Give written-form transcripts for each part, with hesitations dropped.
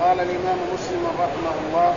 قال الإمام مسلم رحمه الله: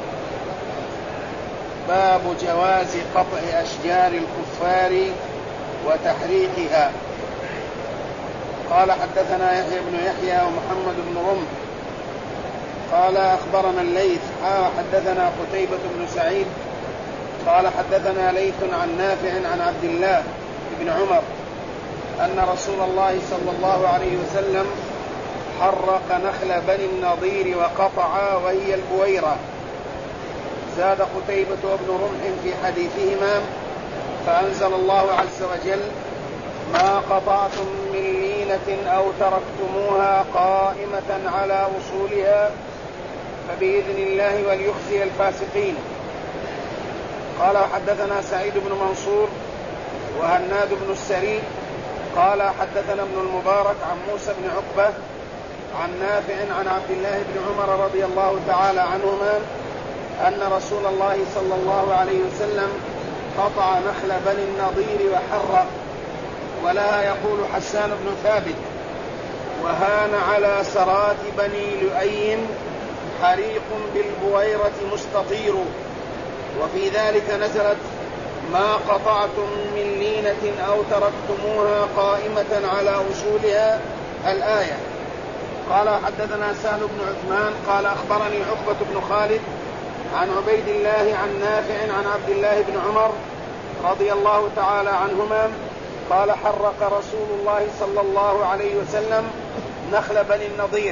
باب جواز قطع أشجار الكفار وتحريقها. قال: حدثنا يحيى بن يحيى ومحمد بن رمح قال: أخبرنا الليث حدثنا قتيبة بن سعيد قال: حدثنا ليث عن نافع عن عبد الله بن عمر أن رسول الله صلى الله عليه وسلم حرق نخل بني النضير وقطع وهي البويرة. زاد قتيبة وابن رمح في حديثهما: فأنزل الله عز وجل: ما قطعتم من لينة أو تركتموها قائمة على أصولها فبإذن الله وليخزي الفاسقين. قال: حدثنا سعيد بن منصور وهناد بن السري قال: حدثنا ابن المبارك عن موسى بن عقبة عن نافع عن عبد الله بن عمر رضي الله تعالى عنهما أن رسول الله صلى الله عليه وسلم قطع نخل بني النضير وحرق. ولا يقول حسان بن ثابت: وهان على سرات بني لؤي حريق بالبويرة مستطير. وفي ذلك نزلت: ما قطعتم من لينة أو تركتموها قائمة على أصولها الآية. قال: حدثنا سهل بن عثمان قال: أخبرني عقبة بن خالد عن عبيد الله عن نافع عن عبد الله بن عمر رضي الله تعالى عنهما قال: حرق رسول الله صلى الله عليه وسلم نخل بني النضير.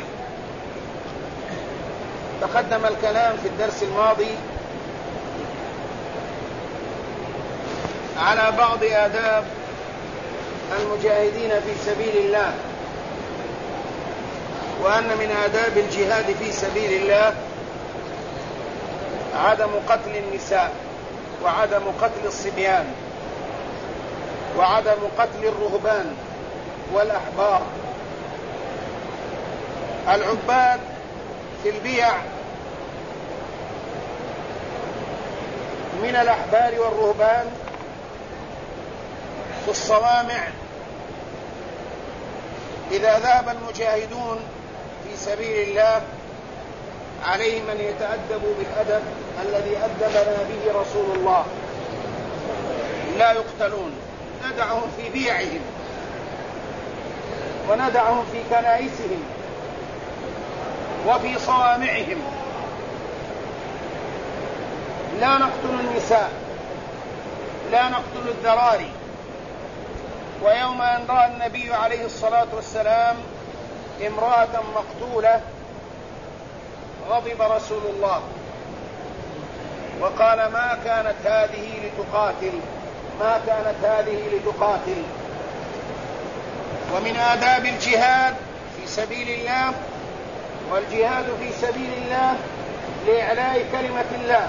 تقدم الكلام في الدرس الماضي على بعض آداب المجاهدين في سبيل الله، وأن من آداب الجهاد في سبيل الله عدم قتل النساء، وعدم قتل الصبيان، وعدم قتل الرهبان والأحبار. العباد في البيع من الأحبار والرهبان في الصوامع، إذا ذهب المجاهدون في سبيل الله عليهم أن يتأدبوا بالأدب الذي أدبنا به رسول الله. لا يقتلون، ندعهم في بيعهم وندعهم في كنائسهم وفي صوامعهم. لا نقتل النساء، لا نقتل الذراري. ويوم أن رأى النبي عليه الصلاة والسلام امرأة مقتولة غضب رسول الله وقال: ما كانت هذه لتقاتل، ما كانت هذه لتقاتل. ومن آداب الجهاد في سبيل الله، والجهاد في سبيل الله لإعلاء كلمة الله،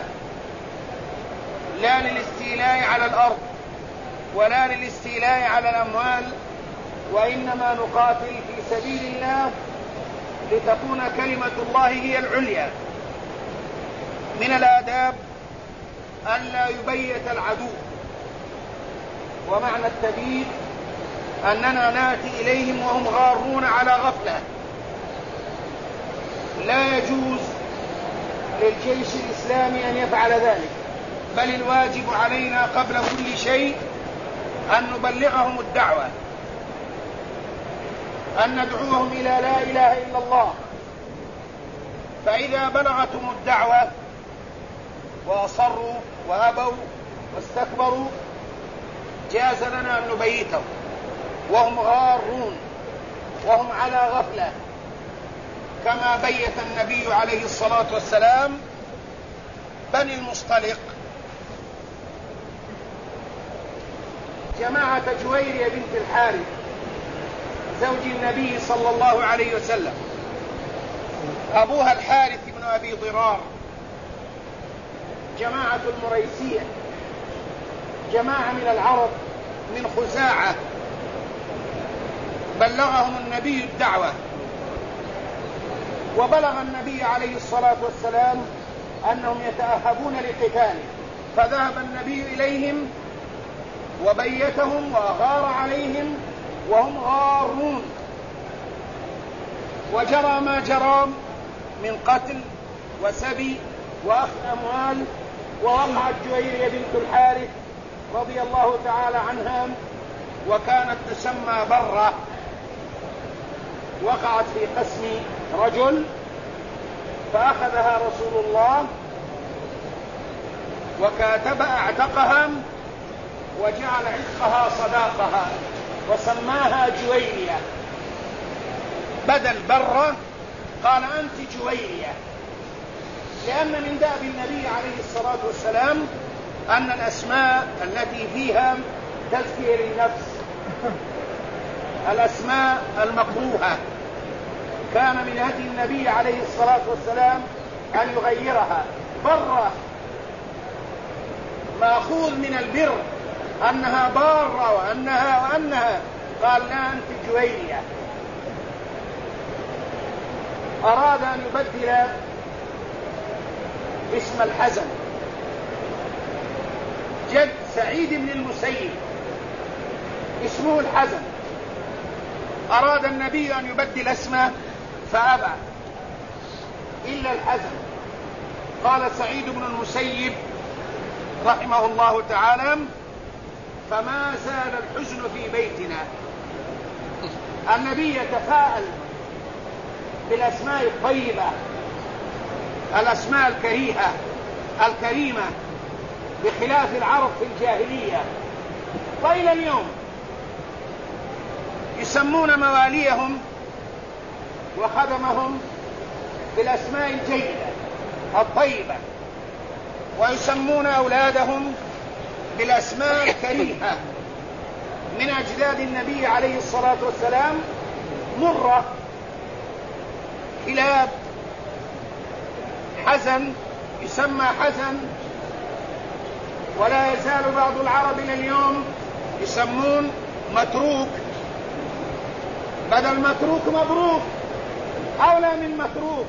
لا للاستيلاء على الأرض ولا للاستيلاء على الأموال، وإنما نقاتل في سبيل الله لتكون كلمة الله هي العليا. من الآداب ألا يبيت العدو، ومعنى التبييت أننا نأتي إليهم وهم غارون على غفلة. لا يجوز للجيش الإسلامي أن يفعل ذلك، بل الواجب علينا قبل كل شيء أن نبلغهم الدعوة، أن ندعوهم إلى لا إله إلا الله. فإذا بلغتهم الدعوة وأصروا وأبوا واستكبروا جاز لنا أن نبيتهم وهم غارون وهم على غفلة، كما بيت النبي عليه الصلاة والسلام بني المصطلق. جماعة جويرية بنت الحارث زوج النبي صلى الله عليه وسلم، أبوها الحارث بن أبي ضرار، جماعة المريسية، جماعة من العرب من خزاعة، بلغهم النبي الدعوة، وبلغ النبي عليه الصلاة والسلام أنهم يتأهبون لقتاله، فذهب النبي إليهم وبيتهم وأغار عليهم وهم غارون. وجرى ما جرى من قتل وسبي وأخذ أموال. ووقعت جويرية بنت الحارث رضي الله تعالى عنها وكانت تسمى برة، وقعت في قسم رجل فأخذها رسول الله وكاتب اعتقها وجعل عتقها صداقها وسماها جويرية، بدل برة قال أنت جويرية، لأن من دأب النبي عليه الصلاة والسلام أن الأسماء التي فيها تزكية للنفس، الأسماء المكروهة، كان من هدي النبي عليه الصلاة والسلام أن يغيرها. برة مأخوذ من البر، أنها بارة وأنها قال لا أنت جويرية. أراد أن يبدل اسم الحزن، جد سعيد بن المسيب اسمه الحزن، أراد النبي أن يبدل اسمه فأبى إلا الحزن. قال سعيد بن المسيب رحمه الله تعالى فما زال الحزن في بيتنا. النبي يتفاءل بالأسماء الطيبة، الأسماء الكريمة بخلاف العرب في الجاهلية، وإلى اليوم يسمون مواليهم وخدمهم بالأسماء الجيدة الطيبة، ويسمون أولادهم بالأسماء الكريهة من أجداد النبي عليه الصلاة والسلام. مرة، كلاب، حزن يسمى حزن، ولا يزال بعض العرب إلى اليوم يسمون متروك، بدل متروك مبروك، أولى من متروك.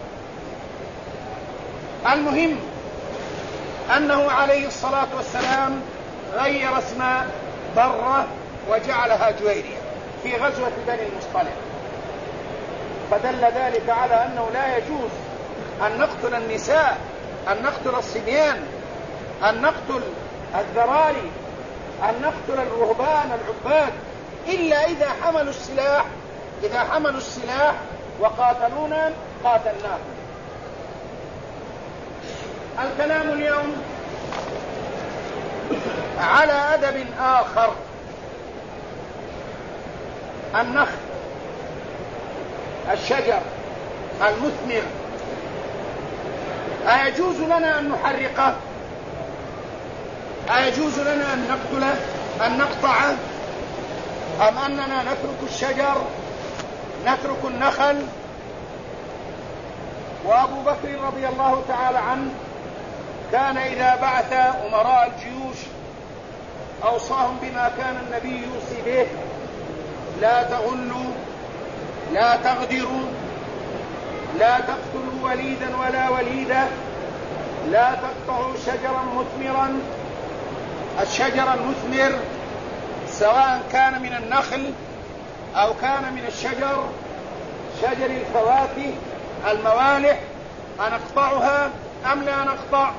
المهم أنه عليه الصلاة والسلام غير اسم برة وجعلها جويرية في غزوة بني المصطلق، فدل ذلك على أنه لا يجوز أن نقتل النساء، أن نقتل الصبيان، أن نقتل الذراري، أن نقتل الرهبان العباد، إلا إذا حملوا السلاح. إذا حملوا السلاح وقاتلونا قاتلناهم. الكلام اليوم على أدب آخر، النخل، الشجر المثمر، أيجوز لنا أن نحرقه؟ أيجوز لنا أن نقتله، أن نقطعه، أم أننا نترك الشجر، نترك النخل؟ وأبو بكر رضي الله تعالى عنه كان إذا بعث أمراء الجيوش أوصاهم بما كان النبي يوصي به: لا تغلوا، لا تغدروا، لا تقتلوا وليدا ولا وليدة، لا تقطعوا شجرا مثمرا. الشجر المثمر سواء كان من النخل أو كان من الشجر، شجر الفواكه الموالح، أنقطعها أم لا نقطع؟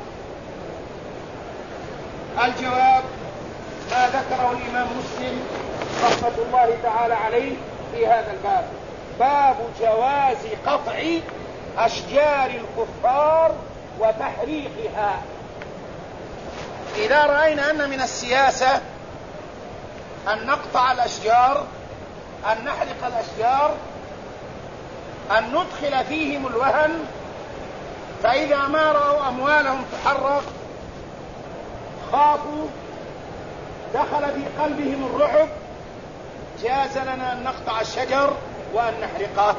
الجواب ما ذكره الإمام مسلم رحمة الله تعالى عليه في هذا الباب: باب جواز قطع أشجار الكفار وتحريقها. إذا رأينا أن من السياسة أن نقطع الأشجار، أن نحرق الأشجار، أن ندخل فيهم الوهن، فإذا ما رأوا أموالهم تحرق خافوا، دخل في قلبهم الرعب، جاز لنا أن نقطع الشجر وأن نحرقه.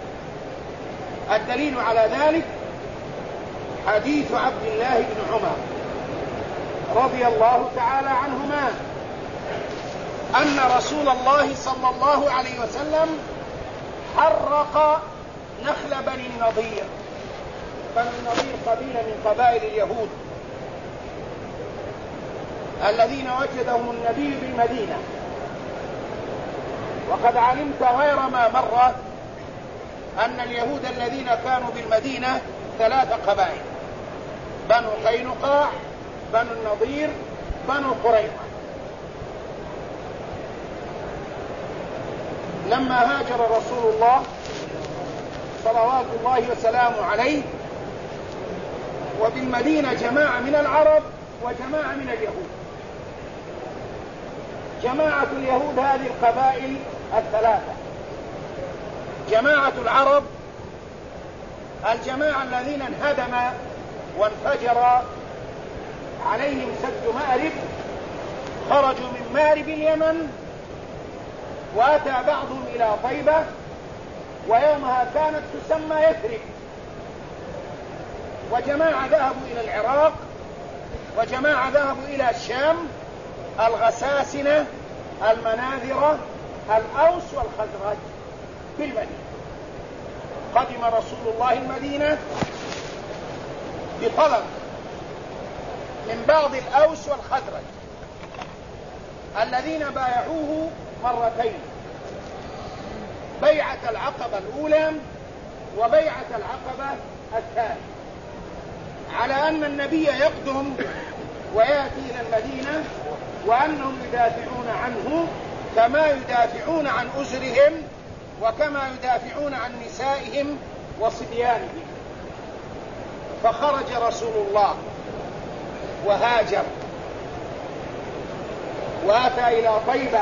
الدليل على ذلك حديث عبد الله بن عمر رضي الله تعالى عنهما أن رسول الله صلى الله عليه وسلم حرق نخل بني النضير. بني النضير قبيلة من قبائل اليهود الذين وجدهم النبي بالمدينة، وقد علمت غير ما مر أن اليهود الذين كانوا بالمدينة 3 قبائل: بنو قينقاع، بنو النضير، بنو قريظة. لما هاجر رسول الله صلوات الله وسلامه عليه وبالمدينة جماعة من العرب وجماعة من اليهود. جماعة اليهود هذه القبائل 3، جماعة العرب الجماعة الذين انهدم وانفجر عليهم سد مأرب، خرجوا من مأرب اليمن وأتى بعضهم إلى طيبة، ويومها كانت تسمى يثرب. وجماعة ذهبوا إلى العراق، وجماعة ذهبوا إلى الشام: الغساسنة، المناذرة، الأوس والخزرج بالمدينة. قدم رسول الله المدينة بطلب من بعض الأوس والخزرج الذين بايعوه مرتين: بيعة العقبة الأولى وبيعة العقبة الثانية، على أن النبي يقدم ويأتي إلى المدينة، وأنهم يدافعون عنه كما يدافعون عن أسرهم وكما يدافعون عن نسائهم وصبيانهم. فخرج رسول الله وهاجر وأتى إلى طيبة،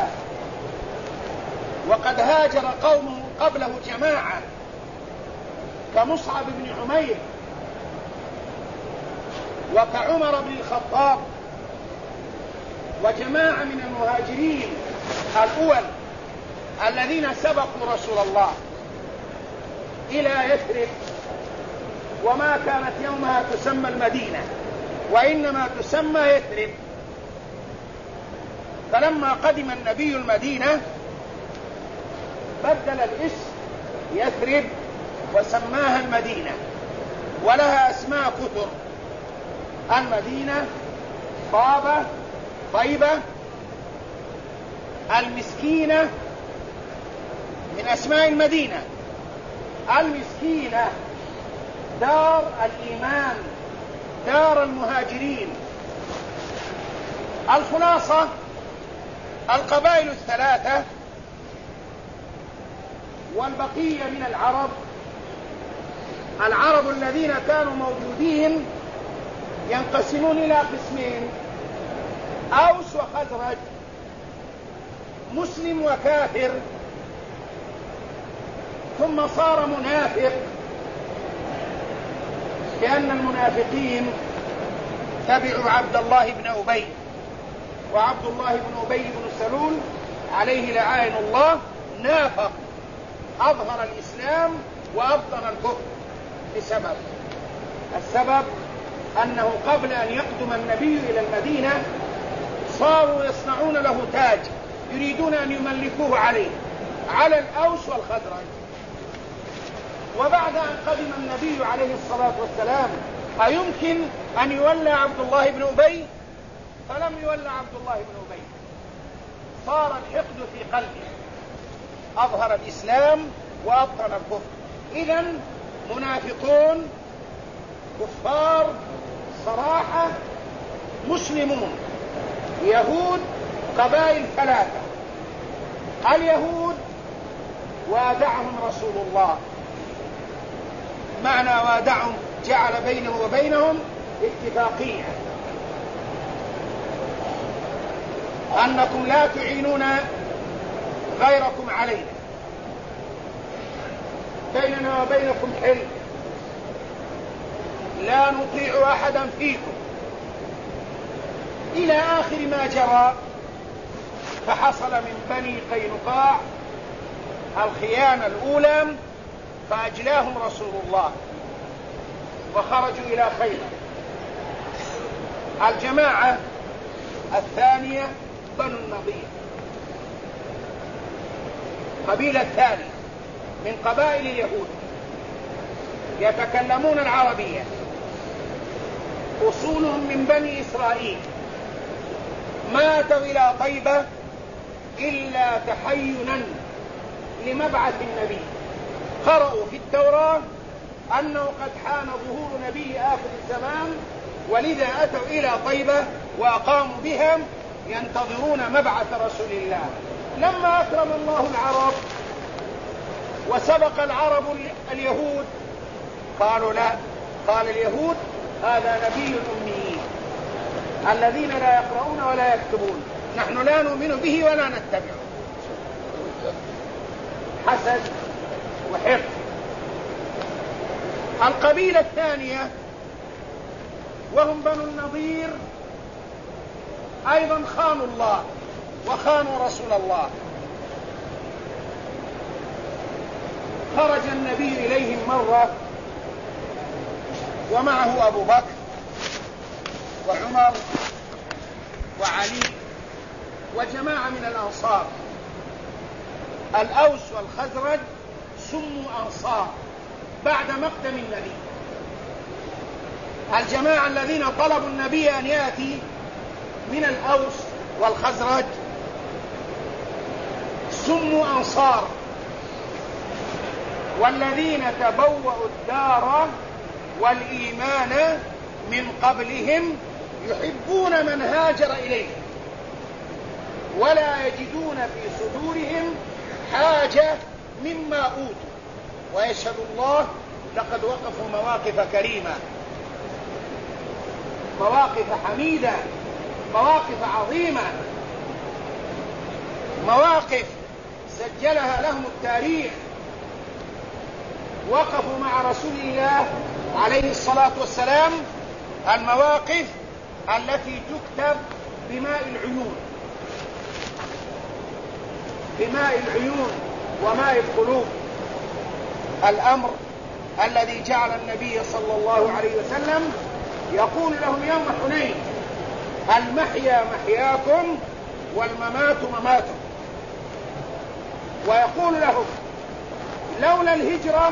وقد هاجر قومه قبله جماعة كمصعب بن عمير وكعمر بن الخطاب، وجماعة من المهاجرين الأول الذين سبقوا رسول الله إلى يثرب، وما كانت يومها تسمى المدينة وإنما تسمى يثرب. فلما قدم النبي المدينة بدل الاسم يثرب وسماها المدينة، ولها أسماء كثر: المدينة، طابة، طيبة، المسكينة. من أسماء المدينة المسكينة، دار الإيمان، دار المهاجرين. الخلاصة: القبائل 3 والبقية من العرب الذين كانوا موجودين ينقسمون إلى قسمين: أوس وخزرج، مسلم وكافر، ثم صار منافق، لأن المنافقين تبعوا عبد الله بن أبي، وعبد الله بن أبي بن سلول عليه لعائن الله نافق، أظهر الإسلام وأبطن الكفر. السبب أنه قبل أن يقدم النبي إلى المدينة صاروا يصنعون له تاج، يريدون أن يملكوه على الأوس والخزرج. وبعد أن قدم النبي عليه الصلاة والسلام أيمكن أن يولى عبد الله بن أبي؟ فلم يولى عبد الله بن أبي، صار الحقد في قلبه، أظهر الإسلام وأبطن الكفر. إذن منافقون، كفار صراحة، مسلمون. يهود قبائل 3: اليهود وادعهم رسول الله، معنى وادعهم جعل بينه وبينهم اتفاقية أنكم لا تعينون غيركم علينا، بيننا وبينكم حلم، لا نطيع أحدا فيكم، إلى آخر ما جرى. فحصل من بني قينقاع الخيانة الأولى، فأجلاهم رسول الله وخرجوا إلى خيبر. الجماعة الثانية بنو النضير، قبيلة ثانية من قبائل اليهود، يتكلمون العربية، أصولهم من بني إسرائيل، ماتوا إلى طيبة إلا تحينا لمبعث النبي، قرأوا في التوراة أنه قد حان ظهور نبي آخر الزمان، ولذا أتوا إلى طيبة وأقاموا بها ينتظرون مبعث رسول الله. لما أكرم الله العرب وسبق العرب اليهود قالوا لا، قال اليهود هذا نبي الأميين الذين لا يقرؤون ولا يكتبون، نحن لا نؤمن به ولا نتبعه. حسد وحقد. القبيلة الثانية وهم بنو النضير أيضا خانوا الله وخانوا رسول الله. خرج النبي إليهم مرة ومعه أبو بكر وعمر وعلي وجماعة من الأنصار. الأوس والخزرج سموا أنصار بعد مقدم النبي. الجماعة الذين طلبوا النبي أن يأتي من الأوس والخزرج سموا أنصار، والذين تبوأوا الدار والإيمان من قبلهم يحبون من هاجر إليهم ولا يجدون في صدورهم حاجة مما أوتوا، ويشهد الله لقد وقفوا مواقف كريمة، مواقف حميدة، مواقف عظيمة، مواقف سجلها لهم التاريخ. وقفوا مع رسول الله عليه الصلاة والسلام المواقف التي تكتب بماء العيون، بماء العيون وماء القلوب. الأمر الذي جعل النبي صلى الله عليه وسلم يقول لهم يوم حنين: المحيا محياكم والممات مماتكم. ويقول لهم: لولا الهجرة،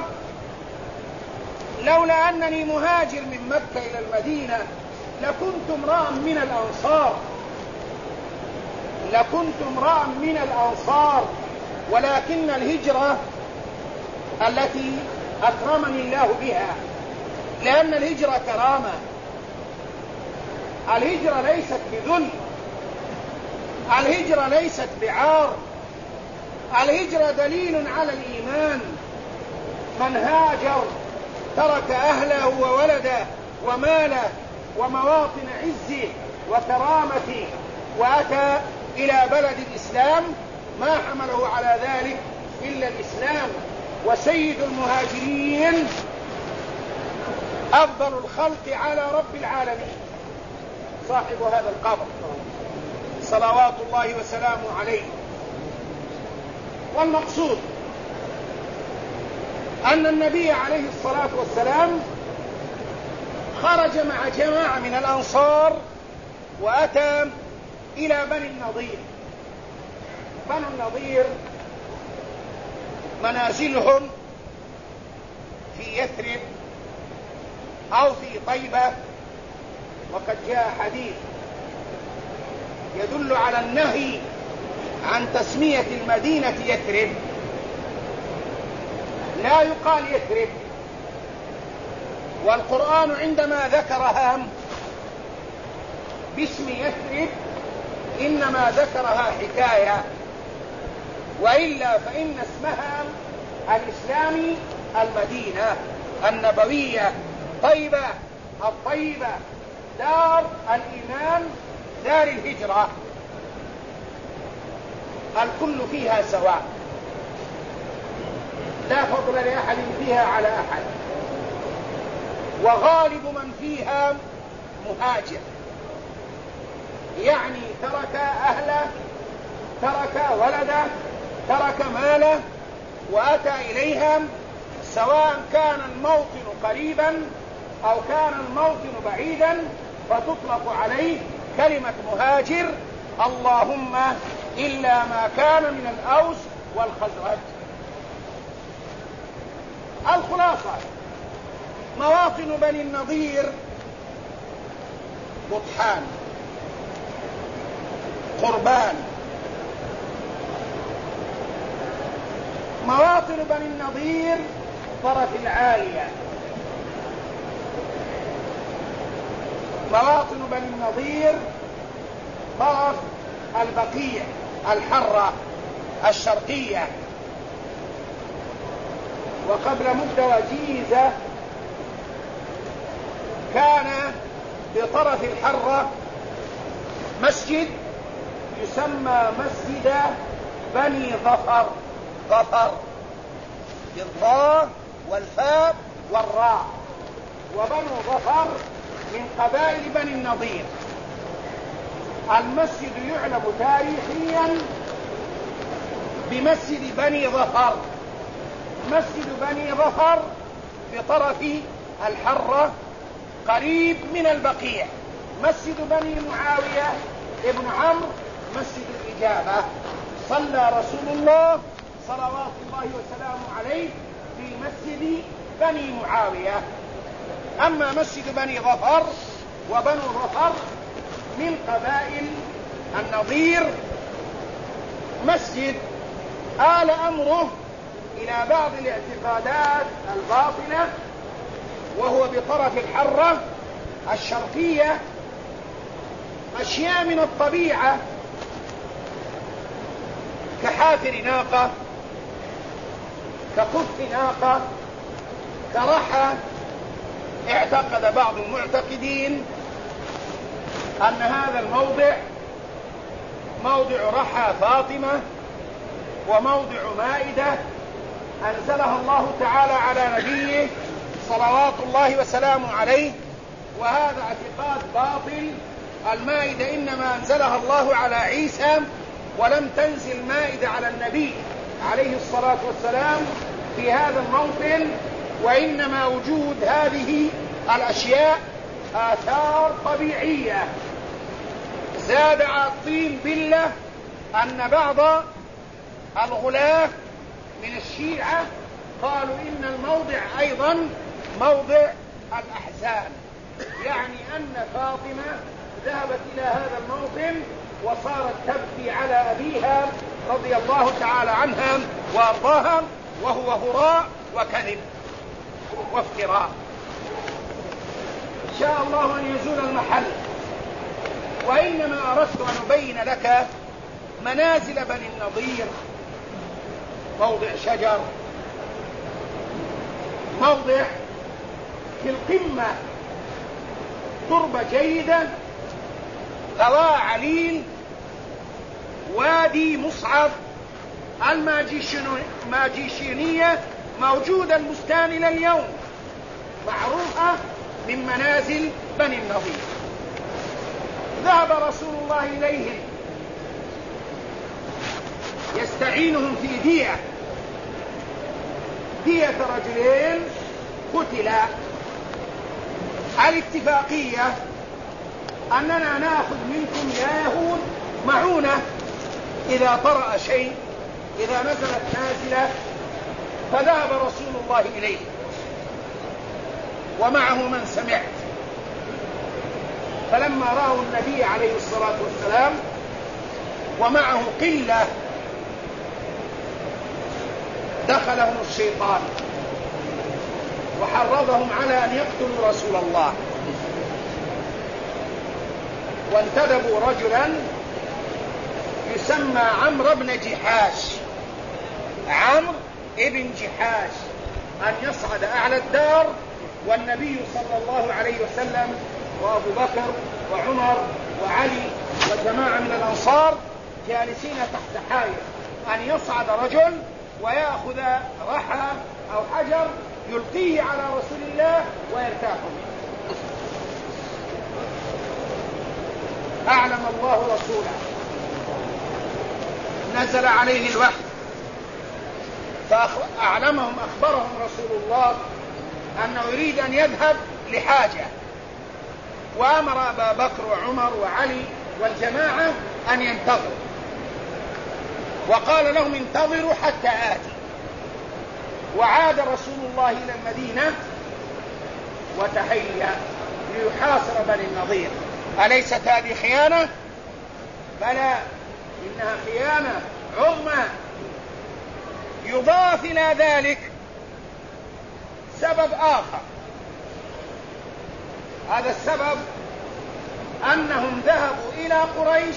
لولا أنني مهاجر من مكة إلى المدينة لكنت امرأ من الأنصار، لكنت امرأ من الأنصار، ولكن الهجرة التي أكرمني الله بها، لأن الهجرة كرامة، الهجرة ليست بذل، الهجرة ليست بعار، الهجرة دليل على الإيمان. من هاجر ترك أهله وولده وماله ومواطن عزه وكرامته وأتى إلى بلد الإسلام ما حمله على ذلك إلا الإسلام. وسيد المهاجرين أفضل الخلق على رب العالمين صاحب هذا القبر صلوات الله وسلامه عليه. والمقصود أن النبي عليه الصلاة والسلام خرج مع جماعة من الأنصار وأتى إلى بني النضير. بني النضير منازلهم في يثرب أو في طيبة، وقد جاء حديث يدل على النهي عن تسمية المدينة يثرب، لا يقال يثرب. والقرآن عندما ذكرها باسم يثرب إنما ذكرها حكاية، وإلا فإن اسمها الإسلامي المدينة النبوية، طيبة الطيبة، دار الإيمان، دار الهجرة، الكل فيها سواء، لا فضل لأحد فيها على أحد، وغالب من فيها مهاجر، يعني ترك أهله، ترك ولده، ترك ماله وأتى إليها، سواء كان الموطن قريبا أو كان الموطن بعيدا، فتطلق عليه كلمة مهاجر، اللهم إلا ما كان من الأوس والخزرج. الخلاصة: مواطن بني النضير بطحان، قربان. مواطن بني النضير الطرف العالية. مواطن بني النضير طرف البقيع الحرة الشرقية. وقبل مدة وجيزة كان بطرف الحرة مسجد يسمى مسجد بني ظفر، ظفر بالضاء والفاء والراء، وبنو ظفر من قبائل بني النضير. المسجد يعلم تاريخيا بمسجد بني ظفر. مسجد بني ظفر بطرف الحرة قريب من البقيع. مسجد بني معاوية ابن عمرو مسجد الإجابة، صلى رسول الله صلوات الله وسلامه عليه في مسجد بني معاوية. أما مسجد بني ظفر وبنو ظفر من قبائل النضير مسجد آل أمره إلى بعض الاعتقادات الباطلة، وهو بطرف الحرة الشرقية أشياء من الطبيعة كحافر ناقة، كخف ناقة، كرحى. اعتقد بعض المعتقدين أن هذا الموضع موضع رحى فاطمة وموضع مائدة أنزلها الله تعالى على نبيه صلوات الله وسلامه عليه، وهذا اعتقاد باطل. المائدة إنما أنزلها الله على عيسى، ولم تنزل مائدة على النبي عليه الصلاة والسلام في هذا الموطن، وإنما وجود هذه الأشياء آثار طبيعية. زاد الطين بالله أن بعض الغلاة من الشيعة قالوا إن الموضع أيضا موضع الأحزان، يعني أن فاطمة ذهبت إلى هذا الموطن وصارت تبكي على أبيها رضي الله تعالى عنها وأرضاها، وهو هراء وكذب وافتراء. إن شاء الله أن يزول المحل، وإنما أردت أن أبين لك منازل بني النضير. موضع شجر، موضع في القمة، تربة جيدة، غواء عليل، وادي مصعب. الماجيشينية موجودة البستان إلى اليوم، معروفة من منازل بني النضير. ذهب رسول الله إليهم يستعينهم في دية رجلين قتلا. الاتفاقية أننا نأخذ منكم يا يهود معونة إذا طرأ شيء، إذا نزلت نازلة. فذهب رسول الله إليه ومعه من سمعت، فلما رأوا النبي عليه الصلاة والسلام ومعه قلة دخلهم الشيطان وحرضهم على أن يقتلوا رسول الله، وانتدبوا رجلا يسمى عمرو بن جحاش، عمرو ابن جحاش، أن يصعد أعلى الدار، والنبي صلى الله عليه وسلم وأبو بكر وعمر وعلي وجماعة من الأنصار جالسين تحت حائط، أن يصعد رجل ويأخذ رحى أو حجر يلقيه على رسول الله ويرتاح منه. أعلم الله رسوله، نزل عليه الوحي فأعلمهم، أخبرهم رسول الله أنه يريد أن يذهب لحاجة، وأمر أبا بكر وعمر وعلي والجماعة أن ينتظروا، وقال لهم انتظروا حتى آتي. وعاد رسول الله إلى المدينة وتهيأ ليحاصر بني النضير. أليست هذه خيانة؟ بلى، إنها خيانة عظمى. يضاف إلى ذلك سبب آخر. هذا السبب أنهم ذهبوا إلى قريش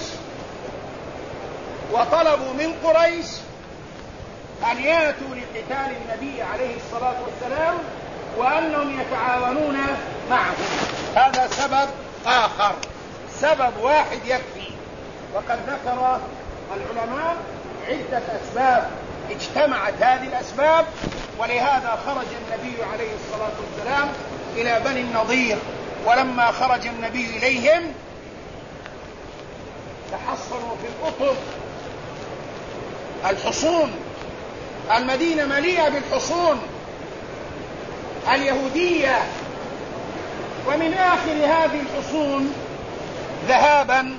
وطلبوا من قريش أن يأتوا لقتال النبي عليه الصلاة والسلام وأنهم يتعاونون معه. هذا سبب آخر، سبب واحد يكفي. وقد ذكر العلماء عدة أسباب اجتمعت هذه الأسباب، ولهذا خرج النبي عليه الصلاة والسلام إلى بني النضير. ولما خرج النبي إليهم تحصنوا في الأطر، الحصون، المدينة مليئة بالحصون اليهودية. ومن آخر هذه الحصون ذهابا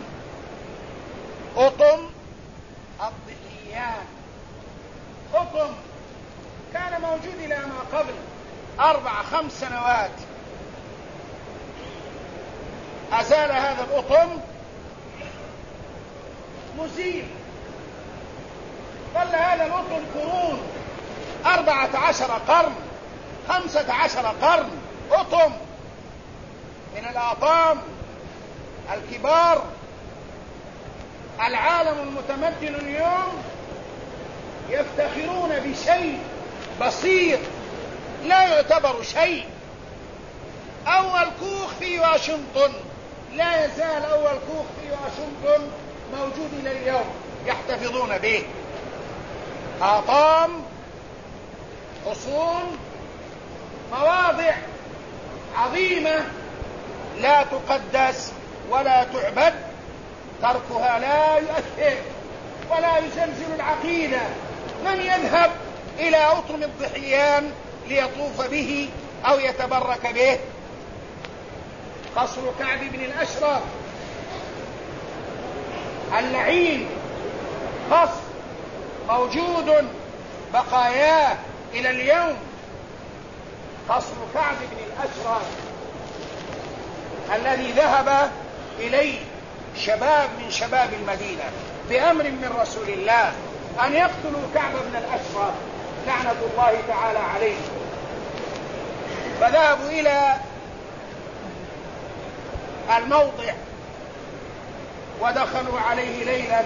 أطم الضحيان. أطم كان موجود إلى ما قبل 4-5 سنوات. أزال هذا الأطم مزيل. ظل هذا الأطم قرون، 14 قرن، 15 قرن، أطم من الأطام الكبار. العالم المتمدن اليوم يفتخرون بشيء بسيط لا يعتبر شيء. أول كوخ في واشنطن، لا يزال أول كوخ في واشنطن موجود إلى اليوم، يحتفظون به. أطام، حصون، مواضع عظيمة لا تقدس ولا تعبد، تركها لا يؤثر ولا يزلزل العقيدة. من يذهب إلى أطم الضحيان ليطوف به أو يتبرك به؟ قصر كعب بن الأشرف اللعين قصر موجود بقاياه إلى اليوم، قصر كعب بن الأشرف الذي ذهب إليه شباب من شباب المدينة بأمر من رسول الله أن يقتلوا كعب بن الأشرف لعنة الله تعالى عليه. فذهبوا إلى الموضع ودخلوا عليه ليلا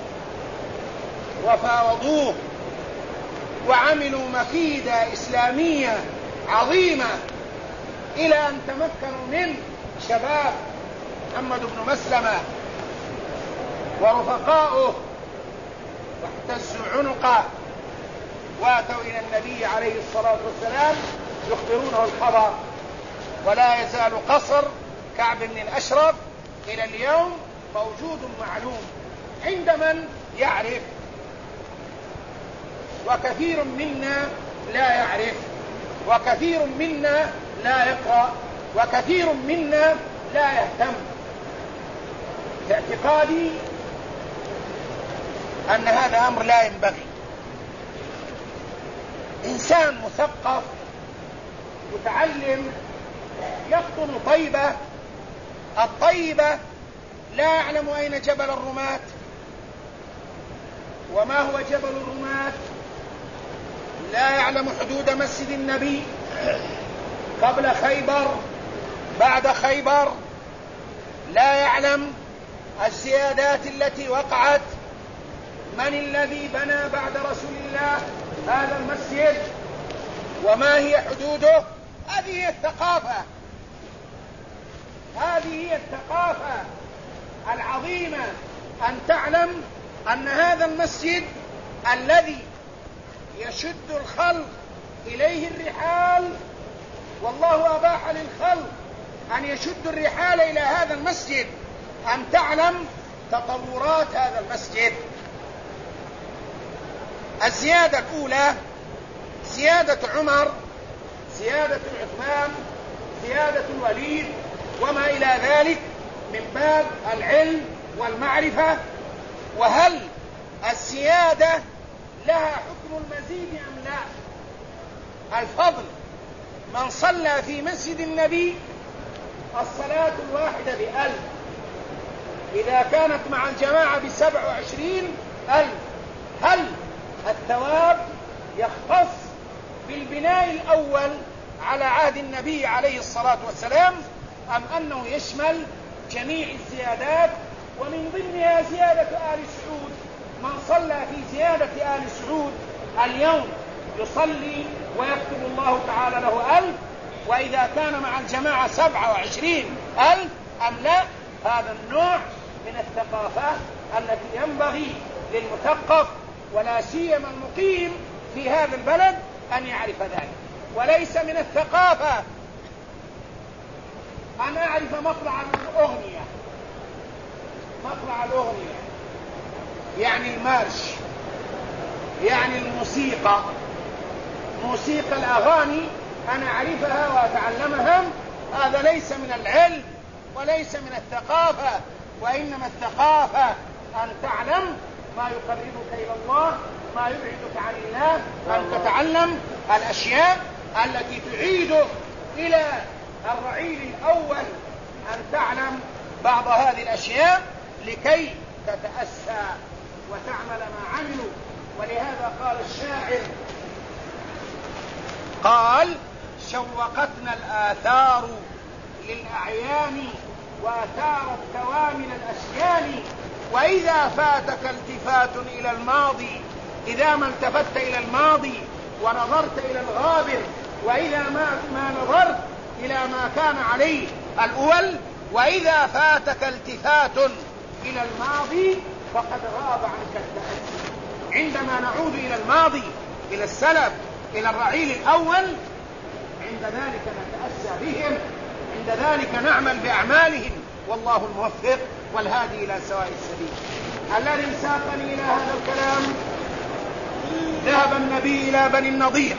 وفاوضوه وعملوا مكيدة إسلامية عظيمة إلى أن تمكنوا من شباب محمد بن مسلمة ورفقاؤه واحتزوا عنقه واتوا إلى النبي عليه الصلاة والسلام يخبرونه الخبر. ولا يزال قصر كعب بن الأشرف إلى اليوم موجود معلوم عند من يعرف، وكثير منا لا يعرف، وكثير منا لا يقرأ، وكثير منا لا يهتم. في اعتقادي أن هذا أمر لا ينبغي. إنسان مثقف متعلم يقطن طيبة، الطيبة لا يعلم أين جبل الرماة. وما هو جبل الرماة؟ لا يعلم حدود مسجد النبي قبل خيبر، بعد خيبر، لا يعلم الزيادات التي وقعت. من الذي بنى بعد رسول الله هذا المسجد وما هي حدوده؟ هذه هي الثقافة، هذه هي الثقافة العظيمة، أن تعلم أن هذا المسجد الذي يشد الخلق إليه الرحال، والله أباح للخلق أن يشد الرحال إلى هذا المسجد، أن تعلم تطورات هذا المسجد. الزيادة الأولى زيادة عمر، زيادة عثمان، زيادة الوليد وما إلى ذلك من باب العلم والمعرفة. وهل الزيادة لها حكم المزيد أم لا؟ الفضل، من صلى في مسجد النبي الصلاة الواحدة ب1000، إذا كانت مع الجماعة ب27,000. هل الثواب يختص بالبناء الأول على عهد النبي عليه الصلاة والسلام، أم أنه يشمل جميع الزيادات؟ ومن ضمنها زيادة آل سعود. من صلى في زيادة آل سعود اليوم يصلي ويكتب الله تعالى له 1000، وإذا كان مع الجماعة 27,000 أم لا؟ هذا النوع من الثقافة التي ينبغي للمثقف ولا سيما المقيم في هذا البلد أن يعرف ذلك. وليس من الثقافة أن أعرف مطلع الأغنية، مطلع الأغنية يعني المارش، يعني الموسيقى، موسيقى الأغاني أنا أعرفها وأتعلمها. هذا ليس من العلم وليس من الثقافة، وإنما الثقافة أن تعلم ما يقربك إلى الله، ما يبعدك عن الله، أن تتعلم الأشياء التي تعيدك إلى الرعيل الأول، أن تعلم بعض هذه الأشياء لكي تتأسى وتعمل ما عملوا. ولهذا قال الشاعر، قال: شوقتنا الآثار للأعيان وآثار التوامن الأشيان، وإذا فاتك التفات إلى الماضي، إذا ما التفت إلى الماضي ونظرت إلى الغابر، وإذا ما نظرت إلى ما كان عليه الأول، وإذا فاتك التفات إلى الماضي فقد غاب عنك التأسي. عندما نعود إلى الماضي، إلى السلف، إلى الرعيل الأول، عند ذلك نتأسى بهم، عند ذلك نعمل بأعمالهم، والله الموفق والهادي إلى سواء السبيل. الذي ساقني إلى هذا الكلام، ذهب النبي إلى بني النضير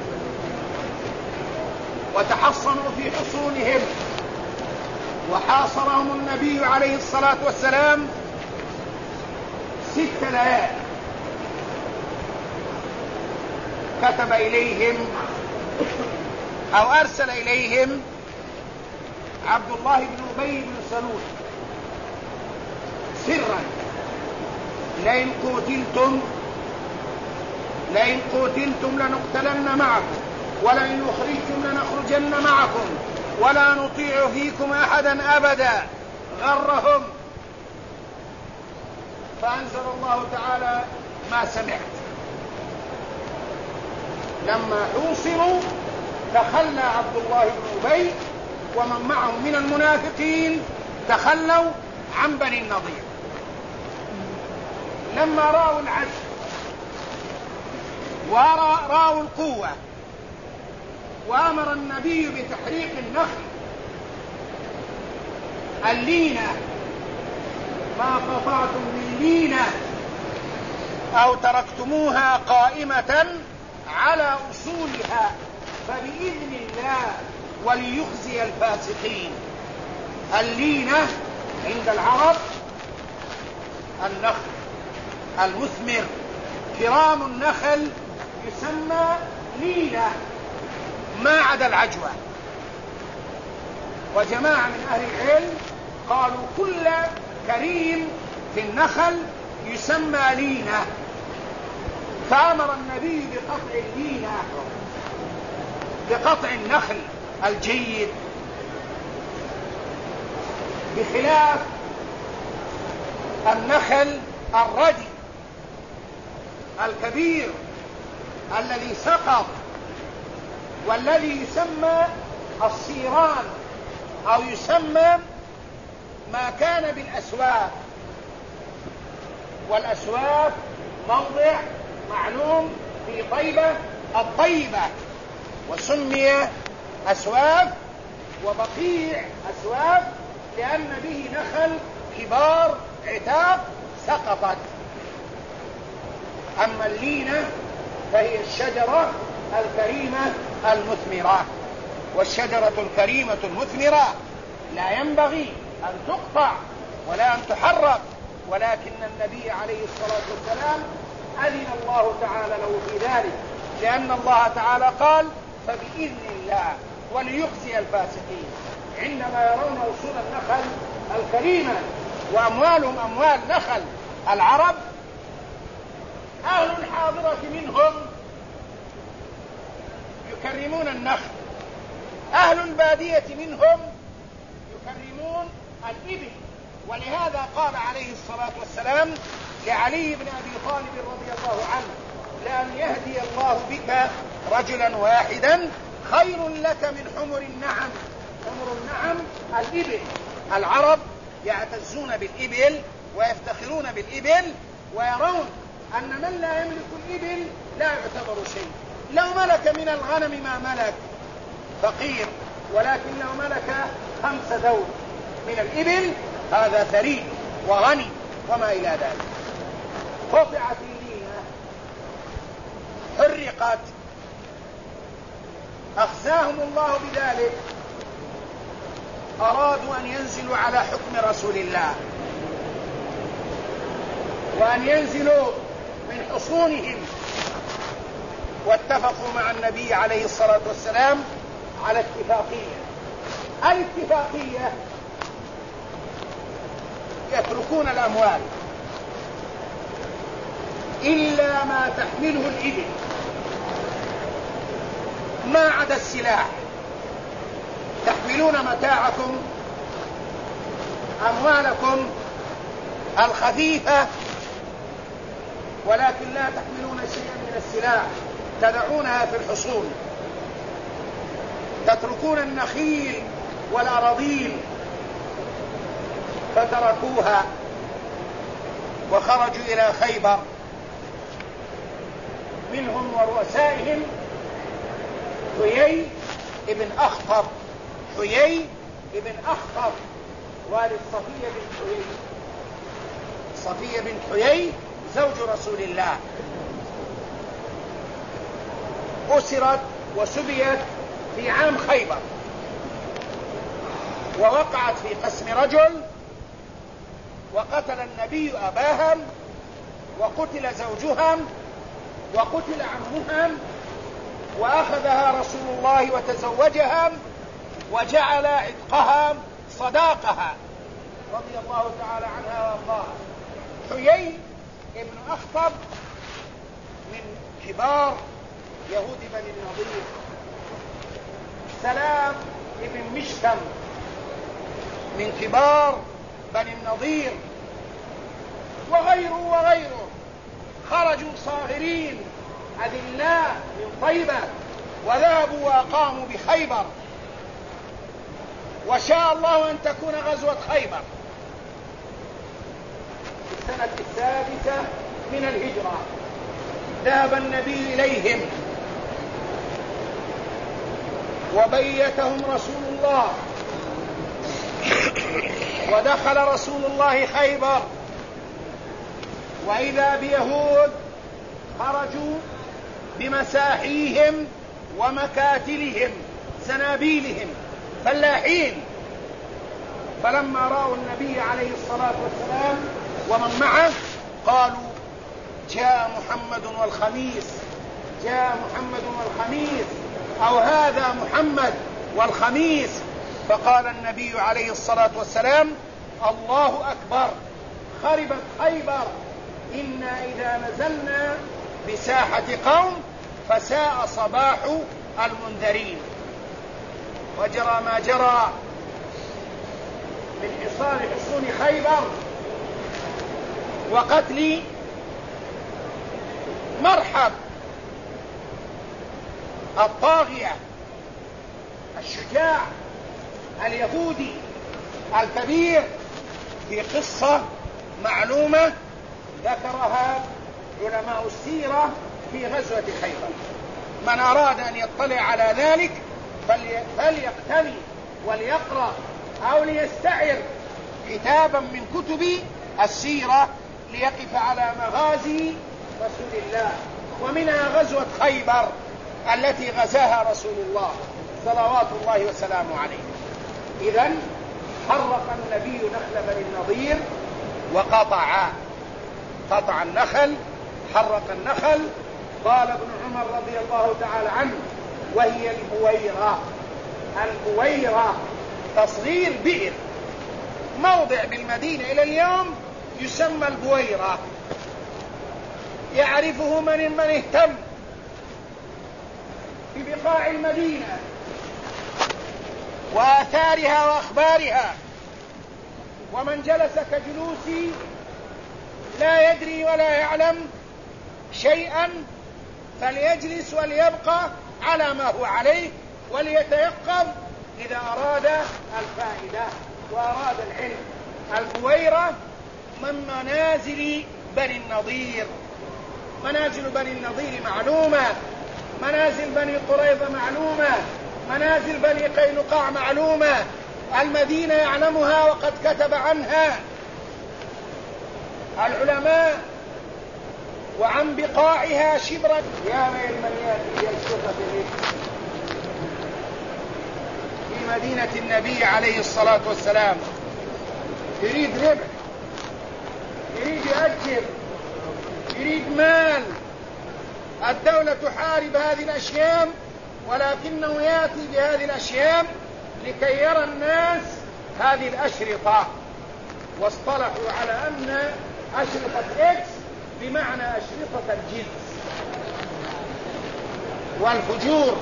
وتحصنوا في حصونهم، وحاصرهم النبي عليه الصلاة والسلام 6 ليال. كتب إليهم أو أرسل إليهم عبد الله بن أبي بن سلول سرا: لئن قتلتم لنقتلن معكم، ولئن أخرجتم لنخرجن معكم، ولا نطيع فيكم أحدا أبدا. غرهم، فأنزل الله تعالى ما سمعت. لما حوصروا تخلى عبد الله بن أبي ومن معه من المنافقين، تخلوا عن بني النضير. لما رأوا العجز ورأوا القوة، وأمر النبي بتحريق النخل، اللينة، ما قطعتم من لينة أو تركتموها قائمة على أصولها فبإذن الله وليخزي الفاسقين. اللينة عند العرب النخل المثمر، كرام النخل يسمى لينة ما عدا العجوة. وجماعة من أهل العلم قالوا كل كريم في النخل يسمى لينة، فأمر النبي بقطع اللينة، بقطع النخل الجيد، بخلاف النخل الردي الكبير الذي سقط، والذي يسمى الصيران، أو يسمى ما كان بالأسواف. والأسواف موضع معلوم في طيبة الطيبة، وسمي أسواف، وبقيع أسواف لأن به نخل كبار عتاق سقطت. أما اللينة فهي الشجرة الكريمة المثمرة، والشجرة الكريمة المثمرة لا ينبغي أن تقطع ولا أن تحرق، ولكن النبي عليه الصلاة والسلام أذن الله تعالى له في ذلك، لأن الله تعالى قال: فبإذن الله وليخزي الفاسقين. عندما يرون أصول النخل الكريمة وأموالهم أموال نخل العرب، أهل الحاضرة منهم يكرمون النخل أهل البادية منهم يكرمون الإبل، ولهذا قال عليه الصلاة والسلام لعلي بن أبي طالب رضي الله عنه: لأن يهدي الله بك رجلا واحدا خير لك من حمر النعم. حمر النعم الإبل. العرب يعتزون بالإبل ويفتخرون بالإبل، ويرون أن من لا يملك الإبل لا يعتبر شيء. لو ملك من الغنم ما ملك فقير، ولكن لو ملك 5 ذود من الإبل هذا ثري وغني وما إلى ذلك. قطعت اللينة، حرقت، أخزاهم الله بذلك. أرادوا أن ينزلوا على حكم رسول الله، وأن ينزلوا من حصونهم، واتفقوا مع النبي عليه الصلاة والسلام على اتفاقية. الاتفاقية: يتركون الأموال إلا ما تحمله الإبل، ما عدا السلاح. تحملون متاعكم، أموالكم الخفيفة، ولكن لا تحملون شيئا من السلاح، تدعونها في الحصون. تتركون النخيل والأراضين، فتركوها وخرجوا إلى خيبر. منهم ورؤسائهم حيي ابن أخطب، حيي ابن أخطب والد صفية بنت حيي. صفية بنت حيي زوج رسول الله، أسرت وسبيت في عام خيبر، ووقعت في قسم رجل، وقتل النبي أباهم، وقتل زوجهم، وقتل عمهم، وأخذها رسول الله وتزوجهم، وجعل عتقها صداقها رضي الله تعالى عنها وارضاها. حيي ابن أخطب من كبار يهود بني النضير. سلام ابن مشكم من كبار بني النضير، وغيره خرجوا صاغرين أذلاء من طيبة، وذهبوا وأقاموا بخيبر. وشاء الله أن تكون غزوة خيبر في السنة 6 من الهجرة. ذهب النبي إليهم وبيتهم رسول الله، ودخل رسول الله خيبر، وإذا بيهود خرجوا بمساحيهم ومكاتلهم، زنابيلهم، فلاحين. فلما رأوا النبي عليه الصلاة والسلام ومن معه قالوا: جاء محمد والخميس، جاء محمد والخميس، أو هذا محمد والخميس. فقال النبي عليه الصلاة والسلام: الله أكبر، خربت خيبر، إنا إذا نزلنا بساحة قوم فساء صباح المنذرين. وجرى ما جرى من حصار حصون خيبر وقتل مرحب الطاغية الشجاع اليهودي الكبير، في قصة معلومة ذكرها علماء السيرة في غزوة خيبر. من أراد أن يطلع على ذلك فليقتني وليقرأ أو ليستعر كتابا من كتب السيرة ليقف على مغازي رسول الله، ومنها غزوة خيبر التي غزاها رسول الله صلوات الله وسلامه عليه. إذن حرق النبي نخل بني النضير وقطع النخل، حرق النخل. قال ابن عمر رضي الله تعالى عنه: وهي البويرة تصغير بئر، موضع بالمدينة إلى اليوم يسمى البويرة، يعرفه من اهتم في بقاع المدينة. وآثارها وأخبارها. ومن جلس كجلوسي لا يدري ولا يعلم شيئا فليجلس وليبقى على ما هو عليه وليتيقظ إذا أراد الفائدة وأراد العلم. البويرة من منازل بني النضير. منازل بني النضير معلومة، منازل بني قريظة معلومة، منازل بني قينقاع معلومة، المدينة يعلمها وقد كتب عنها العلماء. وعن بقاعها شبرا. يا ويل من يأتي يلتقط في مدينة النبي عليه الصلاة والسلام يريد ربح، يريد يؤجر، يريد مال. الدولة تحارب هذه الأشياء ولكنه يأتي بهذه الأشياء لكي يرى الناس هذه الأشرطة. واصطلحوا على أن أشرطة إكس بمعنى أشرطة الجنس والفجور.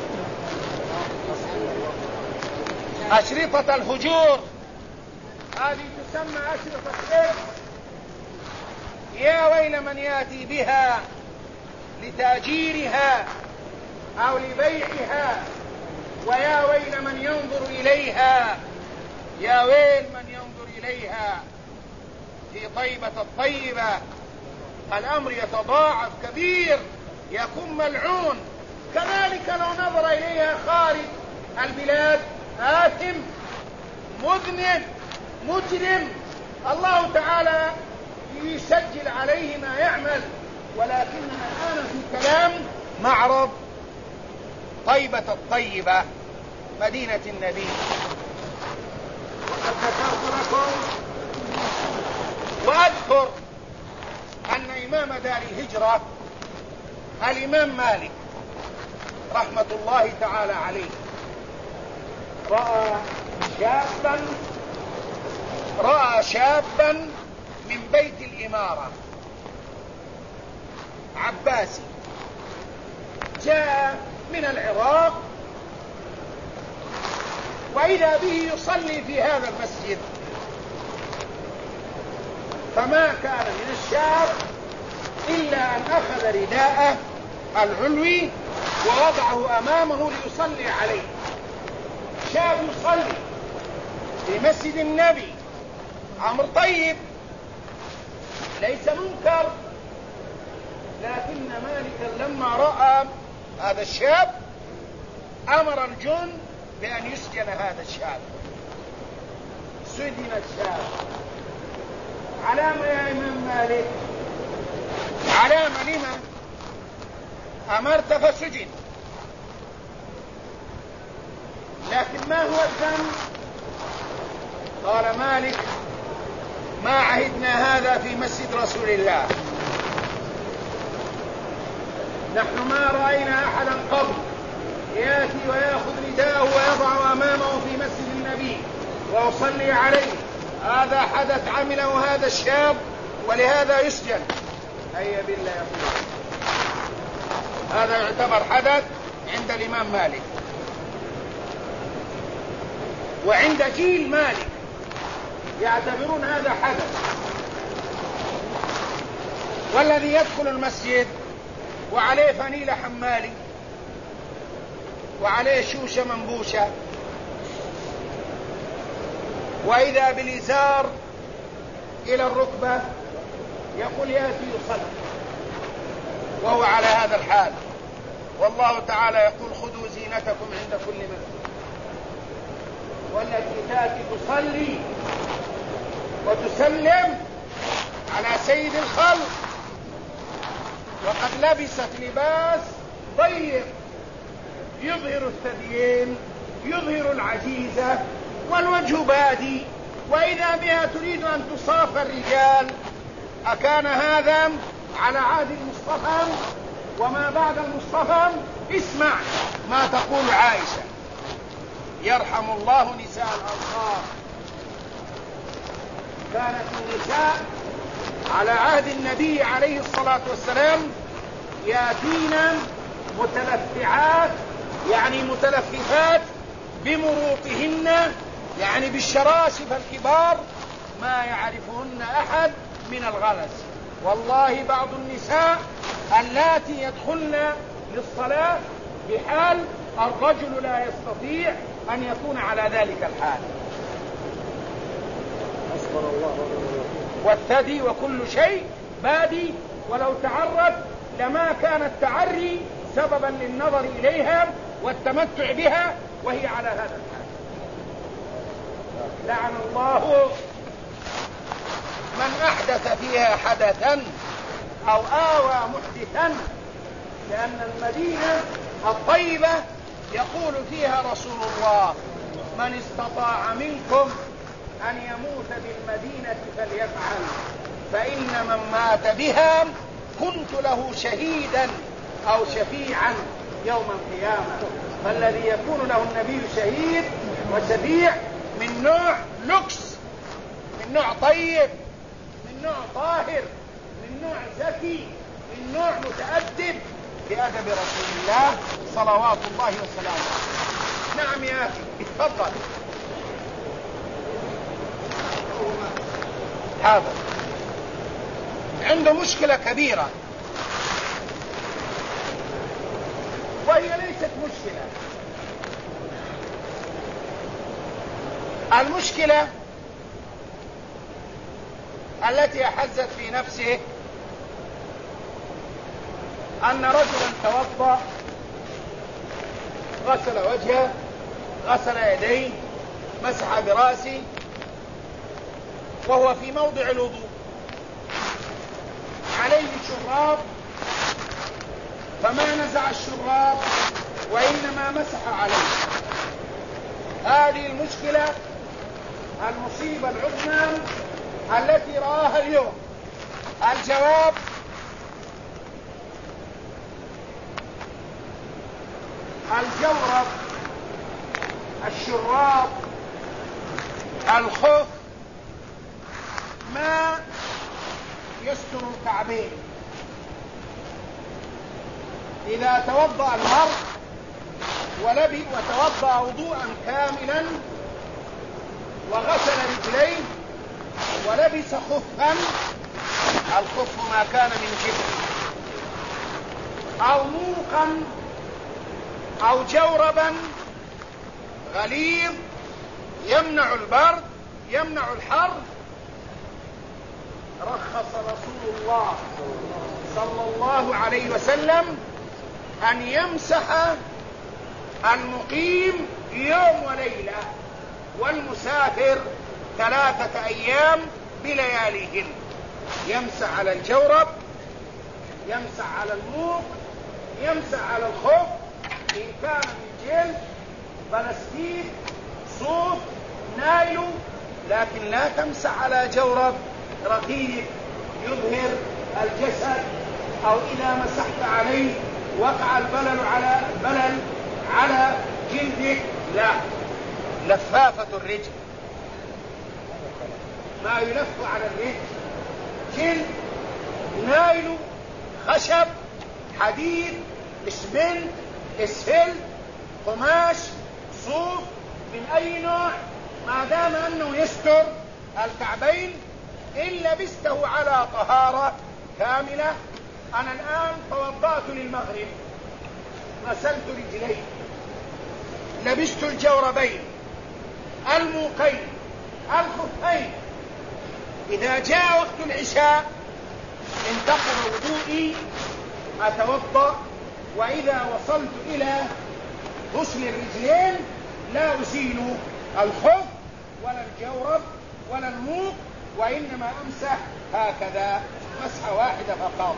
أشرطة الفجور هذه تسمى أشرطة إكس. يا ويل من يأتي بها لتأجيرها أو لبيعها، ويا ويل من ينظر إليها، يا ويل من ينظر إليها. في طيبة الطيبة الأمر يتضاعف كبير، يكون ملعون. كذلك لو نظر إليها خارج البلاد آثم مذنب مجرم، الله تعالى يسجل عليه ما يعمل. ولكننا الآن في كلام معرض طيبة الطيبة مدينة النبي. وقد ذكرت لكم وأذكر أن إمام دار الهجرة الإمام مالك رحمة الله تعالى عليه رأى شابا من بيت الإمارة عباسي جاء من العراق، وإذا به يصلي في هذا المسجد. فما كان من الشاب إلا أن أخذ رداءه العلوي ووضعه أمامه ليصلي عليه. شاب يصلي في مسجد النبي، أمر طيب ليس منكر. لكن مالكا لما رأى هذا الشاب أمر الجند بأن يسجن هذا الشاب. سجن الشاب. علامة يا إمام مالك؟ علامة لما أمرت فسجن. لكن ما هو الذنب؟ قال مالك: ما عهدنا هذا في مسجد رسول الله، نحن ما رأينا أحدا قبل يأتي ويأخذ رداءه ويضع أمامه في مسجد النبي ويصلي عليه. هذا حدث عمله هذا الشاب ولهذا يسجن. هيا بالله يقول هذا يعتبر حدث عند الإمام مالك وعند جيل مالك، يعتبرون هذا حدث. والذي يدخل المسجد وعليه فنيلة حمالي وعليه شوشة منبوشة وإذا بالإزار إلى الركبة يقول يأتي يصلي وهو على هذا الحال. والله تعالى يقول: خذوا زينتكم عند كل مسجد. والتي تأتي تصلي وتسلم على سيد الخلق وقد لبست لباس ضيق يظهر الثديين، يظهر العجيزة والوجه بادي، وإذا بها تريد أن تصاف الرجال. أكان هذا على عهد المصطفى وما بعد المصطفى؟ اسمع ما تقول عائشة: يرحم الله نساء الأنصار. كانت النساء على عهد النبي عليه الصلاة والسلام يأتين متلفعات، يعني متلففات بمروطهن يعني بالشراشف الكبار ما يعرفهن أحد من الغلس. والله بعض النساء اللاتي يدخلن للصلاة بحال الرجل لا يستطيع أن يكون على ذلك الحال، والثدي وكل شيء بادي، ولو تعرت لما كان التعري سببا للنظر إليها والتمتع بها وهي على هذا الحال. لعن الله من أحدث فيها حدثا أو آوى محدثا، لأن المدينة الطيبة يقول فيها رسول الله: من استطاع منكم أن يموت بالمدينة فليفعل، فإن من مات بها كنت له شهيدا أو شفيعا يوم القيامة. فالذي يكون له النبي شهيد وشفيع من نوع لوكس، من نوع طيب، من نوع طاهر، من نوع ذكي، من نوع متأدب بأدب رسول الله صلوات الله وسلامه. نعم يا أخي اتفضل. هذا عنده مشكلة كبيرة، وهي ليست مشكلة. المشكلة التي أحزت في نفسه أن رجلا توضأ، غسل وجهه، غسل يديه، مسح برأسه، وهو في موضع الوضوء، عليه شراب، فما نزع الشراب وإنما مسح عليه. هذه المشكلة المصيبة العظمى التي رآها اليوم. الجواب: الجورب، الشراب، الخف، ما يستر الكعبين. إذا توضأ المرء وتوضأ وضوءا كاملا وغسل رجليه ولبس خفا، الخف ما كان من جبن أو موقا أو جوربا غليظ يمنع البرد يمنع الحر، رخص رسول الله صلى الله عليه وسلم أن يمسح المقيم يوم وليلة والمسافر 3 أيام بلياليهن. يمسح على الجورب، يمسح على الموق، يمسح على الخف إن كان من جلد، بلاستيك، صوف، نايلو، لكن لا تمسح على جورب رقيق يظهر الجسد، أو إذا مسحت عليه وقع البلل على جلدك. لا، لفافة الرجل، ما يلف على الرجل، جلد، نايل، خشب، حديد، اسمنت، اسفلت، قماش، صوف، من أي نوع، ما دام أنه يستر الكعبين إن لبسته على طهارة كاملة. أنا الآن توضأت للمغرب، غسلت رجلي، لبست الجوربين، الموقين، الخفين. إذا جاء وقت العشاء انتقض وضوئي، أتوضأ، وإذا وصلت إلى غسل الرجلين لا أزيل الخف ولا الجورب ولا الموق، وإنما أمسح هكذا مسحة واحدة فقط.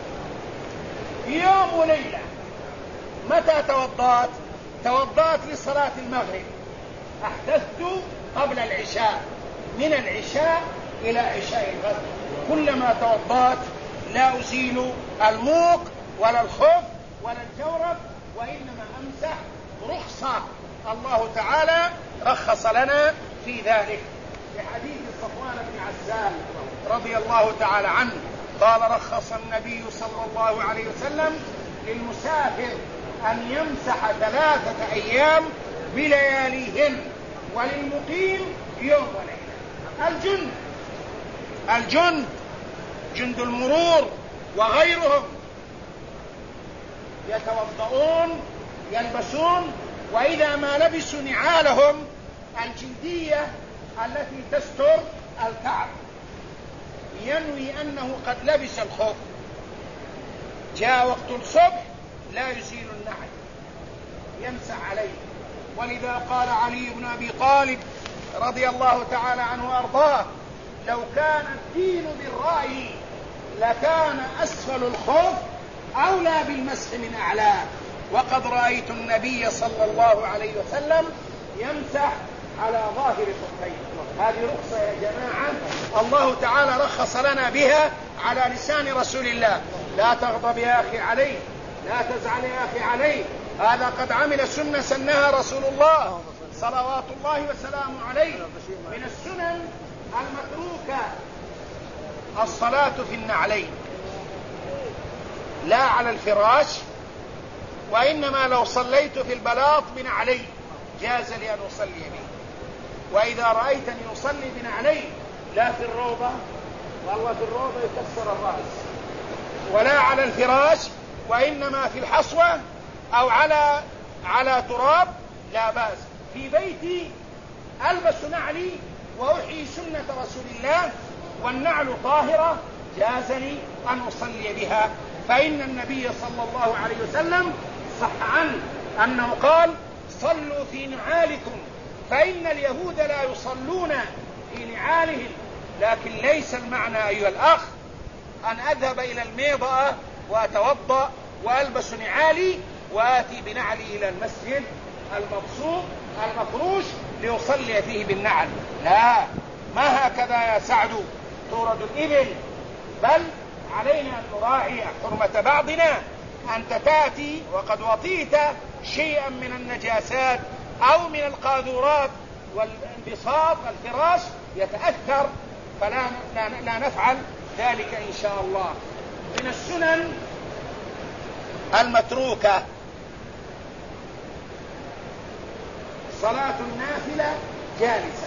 يوم وليلة. متى توضأت؟ توضأت لصلاة المغرب، أحدثت قبل العشاء، من العشاء إلى عشاء الغد. كلما توضأت لا أزيل الموق ولا الخف ولا الجورب، وإنما أمسح رخصة الله تعالى رخص لنا في ذلك. في حديث صفوان بن عسال رضي الله تعالى عنه قال: رخص النبي صلى الله عليه وسلم للمسافر أن يمسح 3 أيام بلياليهن، وللمقيم يوم وليلة. الجند جند المرور وغيرهم يتوضؤون يلبسون، وإذا ما لبسوا نعالهم الجلدية التي تستر الكعب ينوي أنه قد لبس الخف. جاء وقت الصبح لا يزيل النعل، يمسح عليه. ولذا قال علي بن أبي طالب رضي الله تعالى عنه وأرضاه: لو كان الدين بالرأي لكان أسفل الخف أولى بالمسح من أعلاه، وقد رأيت النبي صلى الله عليه وسلم يمسح على ظاهر الخفين. هذه رخصة يا جماعة الله تعالى رخص لنا بها على لسان رسول الله. لا تغضب يا أخي عليه، لا تزعل يا أخي عليه، هذا قد عمل سنة سنها رسول الله صلوات الله وسلامه عليه. من السنن المتروكة الصلاة في النعلين، لا على الفراش، وإنما لو صليت في البلاط بنعلين جاز لي أن أصلي به. وإذا رأيتني أصلي بنعلين لا في الروضة، والله في الروضة يكسر الرأس، ولا على الفراش، وإنما في الحصوة أو على تراب لا بأس. في بيتي ألبس نعلي وأحيي سنة رسول الله، والنعل طاهرة جاز لي أن أصلي بها، فإن النبي صلى الله عليه وسلم صح عنه أنه قال: صلوا في نعالكم فإن اليهود لا يصلون في نعالهم. لكن ليس المعنى أيها الأخ أن أذهب إلى الميضة وأتوضأ وألبس نعالي وآتي بنعلي إلى المسجد المبسوط المفروش ليصلي فيه بالنعل. لا، ما هكذا يا سعد تورد الإبل، بل علينا أن نراعي حرمة بعضنا. أنت تأتي وقد وطيت شيئا من النجاسات أو من القاذورات، والانبساط الفراش يتأثر، فلا لا نفعل ذلك إن شاء الله. من السنن المتروكة صلاة النافلة جالسا.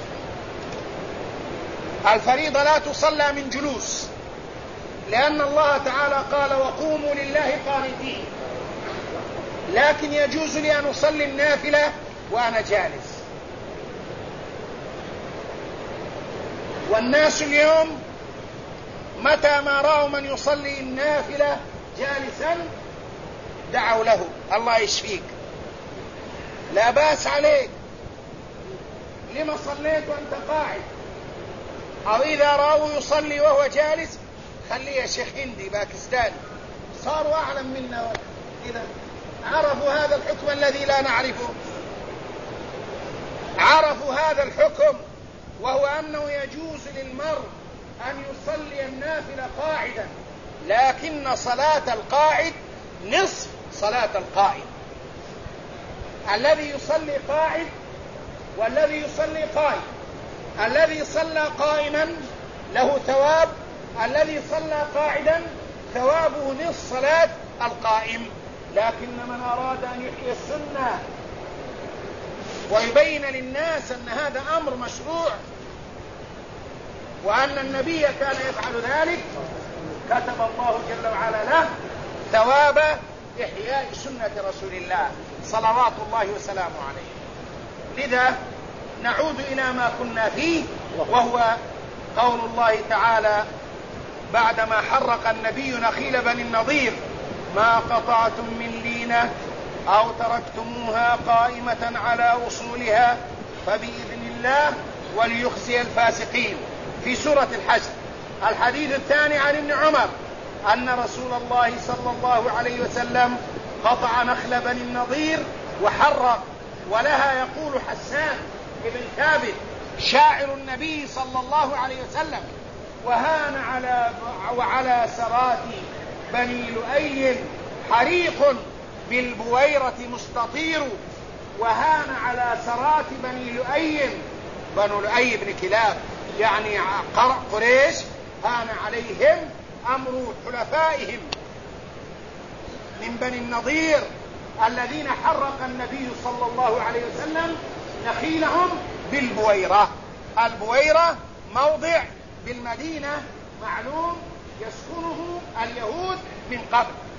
الفريضة لا تصلى من جلوس، لأن الله تعالى قال: وقوموا لله قانتين. لكن يجوز لي أن أصلي النافلة وأنا جالس. والناس اليوم متى ما رأوا من يصلي النافلة جالسا دعوا له: الله يشفيك، لا بأس عليك، لما صليت وأنت قاعد؟ أو إذا رأوا يصلي وهو جالس: خليه يا شيخ هندي باكستاني، صاروا أعلم منا. إذا عرفوا هذا الحكم الذي لا نعرفه، عرفوا هذا الحكم، وهو أنه يجوز للمرء أن يصلي النافلة قاعدا، لكن صلاة القاعد نصف صلاة القائم. الذي يصلي قاعد والذي يصلي قائم، الذي صلى قائما له ثواب، الذي صلى قاعدا ثوابه نصف صلاة القائم. لكن من أراد أن يحيي السنة ويبين للناس أن هذا أمر مشروع وأن النبي كان يفعل ذلك، كتب الله جل وعلا له ثواب إحياء سنة رسول الله صلوات الله وسلامه عليه. لذا نعود إلى ما كنا فيه، وهو قول الله تعالى بعدما حرق النبي نخيل بني النضير: ما قطعتم من لينة أو تركتموها قائمة على أصولها فبإذن الله وليخزي الفاسقين، في سورة الحشر. الحديث الثاني عن ابن عمر أن رسول الله صلى الله عليه وسلم قطع نخل بني النضير وحرق. ولها يقول حسان بن ثابت شاعر النبي صلى الله عليه وسلم: وهان وعلى سرات بني لؤي حريق بالبويرة مستطير. وهان على سرات بني لؤي، بنو لؤي بن كلاب يعني قريش، هان عليهم أمر حلفائهم من بني النضير الذين حرق النبي صلى الله عليه وسلم نخيلهم بالبويرة. البويرة موضع بالمدينة معلوم يسكنه اليهود من قبل.